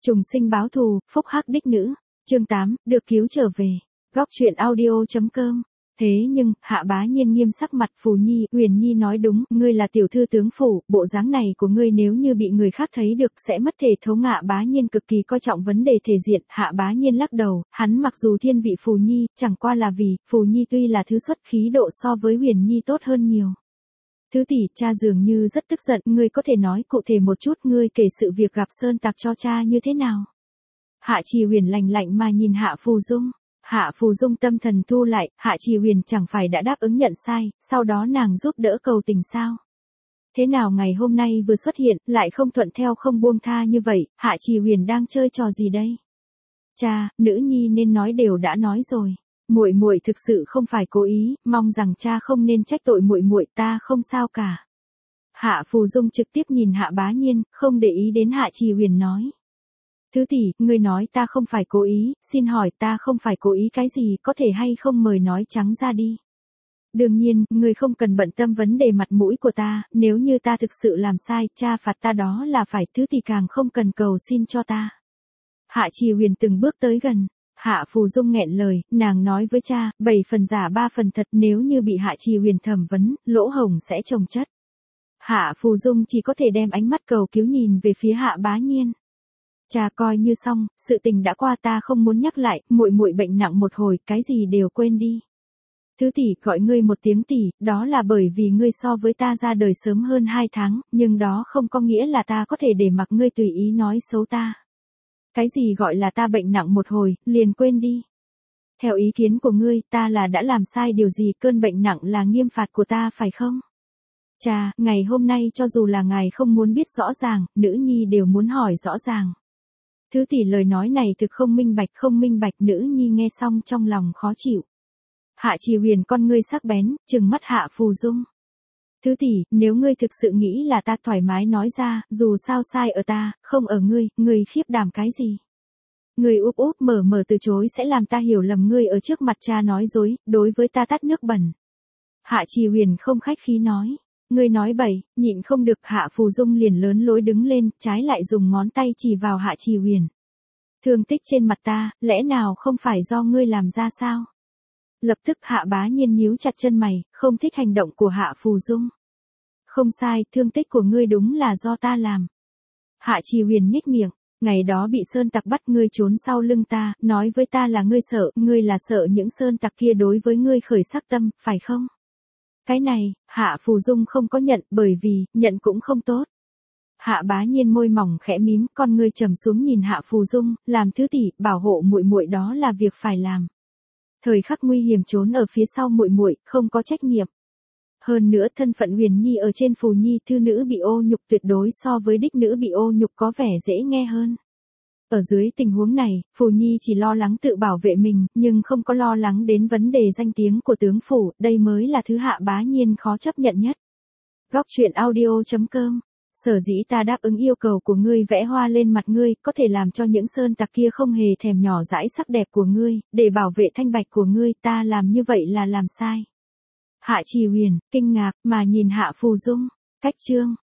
Trùng sinh báo thù, phúc hắc đích nữ. Chương 8, được cứu trở về. Góc truyện audio.com. Thế nhưng, Hạ Bá Nhiên nghiêm sắc mặt. Phù Nhi, Huyền Nhi nói đúng, ngươi là tiểu thư tướng phủ, bộ dáng này của ngươi nếu như bị người khác thấy được sẽ mất thể thống. Hạ Bá Nhiên cực kỳ coi trọng vấn đề thể diện. Hạ Bá Nhiên lắc đầu, hắn mặc dù thiên vị Phù Nhi, chẳng qua là vì, Phù Nhi tuy là thứ xuất khí độ so với Huyền Nhi tốt hơn nhiều. Thứ tỷ, cha dường như rất tức giận, ngươi có thể nói cụ thể một chút, ngươi kể sự việc gặp Sơn Tặc cho cha như thế nào? Hạ Trì Huyền lạnh lạnh mà nhìn Hạ Phù Dung. Hạ Phù Dung tâm thần thu lại, Hạ Trì Huyền chẳng phải đã đáp ứng nhận sai, sau đó nàng giúp đỡ cầu tình sao? Thế nào ngày hôm nay vừa xuất hiện, lại không thuận theo không buông tha như vậy, Hạ Trì Huyền đang chơi trò gì đây? Cha, nữ nhi nên nói đều đã nói rồi. Muội muội thực sự không phải cố ý, mong rằng cha không nên trách tội muội muội, ta không sao cả. Hạ Phù Dung trực tiếp nhìn Hạ Bá Nhiên, không để ý đến Hạ Trì Huyền nói. Thứ tỷ, ngươi nói ta không phải cố ý, xin hỏi ta không phải cố ý cái gì, có thể hay không mời nói trắng ra đi. Đương nhiên, ngươi không cần bận tâm vấn đề mặt mũi của ta, nếu như ta thực sự làm sai, cha phạt ta đó là phải, thứ tỷ càng không cần cầu xin cho ta. Hạ Trì Huyền từng bước tới gần. Hạ Phù Dung nghẹn lời, nàng nói với cha, 7 phần giả 3 phần thật, nếu như bị Hạ Trì Huyền thẩm vấn, lỗ hổng sẽ chồng chất. Hạ Phù Dung chỉ có thể đem ánh mắt cầu cứu nhìn về phía Hạ Bá Nhiên. Cha coi như xong, sự tình đã qua, ta không muốn nhắc lại, muội muội bệnh nặng một hồi, cái gì đều quên đi. Thứ tỷ, gọi ngươi một tiếng tỷ, đó là bởi vì ngươi so với ta ra đời sớm hơn 2 tháng, nhưng đó không có nghĩa là ta có thể để mặc ngươi tùy ý nói xấu ta. Cái gì gọi là ta bệnh nặng một hồi, liền quên đi. Theo ý kiến của ngươi, ta là đã làm sai điều gì, cơn bệnh nặng là nghiêm phạt của ta phải không? Cha, ngày hôm nay cho dù là ngài không muốn biết rõ ràng, nữ nhi đều muốn hỏi rõ ràng. Thứ tỷ lời nói này thực không minh bạch, nữ nhi nghe xong trong lòng khó chịu. Hạ Trì Huyền con ngươi sắc bén, trừng mắt Hạ Phù Dung. Thứ tỷ, nếu ngươi thực sự nghĩ là ta thoải mái nói ra, dù sao sai ở ta, không ở ngươi khiếp đảm cái gì? Ngươi úp mở từ chối sẽ làm ta hiểu lầm, ngươi ở trước mặt cha nói dối, đối với ta tát nước bẩn. Hạ Trì Huyền không khách khí nói. Ngươi nói bậy, nhịn không được. Hạ Phù Dung liền lớn lối đứng lên, trái lại dùng ngón tay chỉ vào Hạ Trì Huyền. Thương tích trên mặt ta, lẽ nào không phải do ngươi làm ra sao? Lập tức Hạ Bá Nhiên nhíu chặt chân mày, không thích hành động của Hạ Phù Dung. Không sai, thương tích của ngươi đúng là do ta làm. Hạ Trì Huyền nhếch miệng, ngày đó bị Sơn Tặc bắt, ngươi trốn sau lưng ta, nói với ta là ngươi là sợ những Sơn Tặc kia đối với ngươi khởi sắc tâm, phải không? Cái này, Hạ Phù Dung không có nhận, bởi vì, nhận cũng không tốt. Hạ Bá Nhiên môi mỏng khẽ mím, con ngươi trầm xuống nhìn Hạ Phù Dung, làm thứ tỷ, bảo hộ muội muội đó là việc phải làm. Thời khắc nguy hiểm trốn ở phía sau muội muội, không có trách nhiệm. Hơn nữa thân phận Huyền Nhi ở trên Phù Nhi thư nữ bị ô nhục tuyệt đối so với đích nữ bị ô nhục có vẻ dễ nghe hơn. Ở dưới tình huống này, Phù Nhi chỉ lo lắng tự bảo vệ mình, nhưng không có lo lắng đến vấn đề danh tiếng của tướng phủ, đây mới là thứ Hạ Bá Nhiên khó chấp nhận nhất. Góc truyện audio.com. Sở dĩ ta đáp ứng yêu cầu của ngươi vẽ hoa lên mặt ngươi, có thể làm cho những Sơn Tặc kia không hề thèm nhỏ dãi sắc đẹp của ngươi, để bảo vệ thanh bạch của ngươi, ta làm như vậy là làm sai. Hạ Trì Huyền, kinh ngạc, mà nhìn Hạ Phù Dung. Cách chương.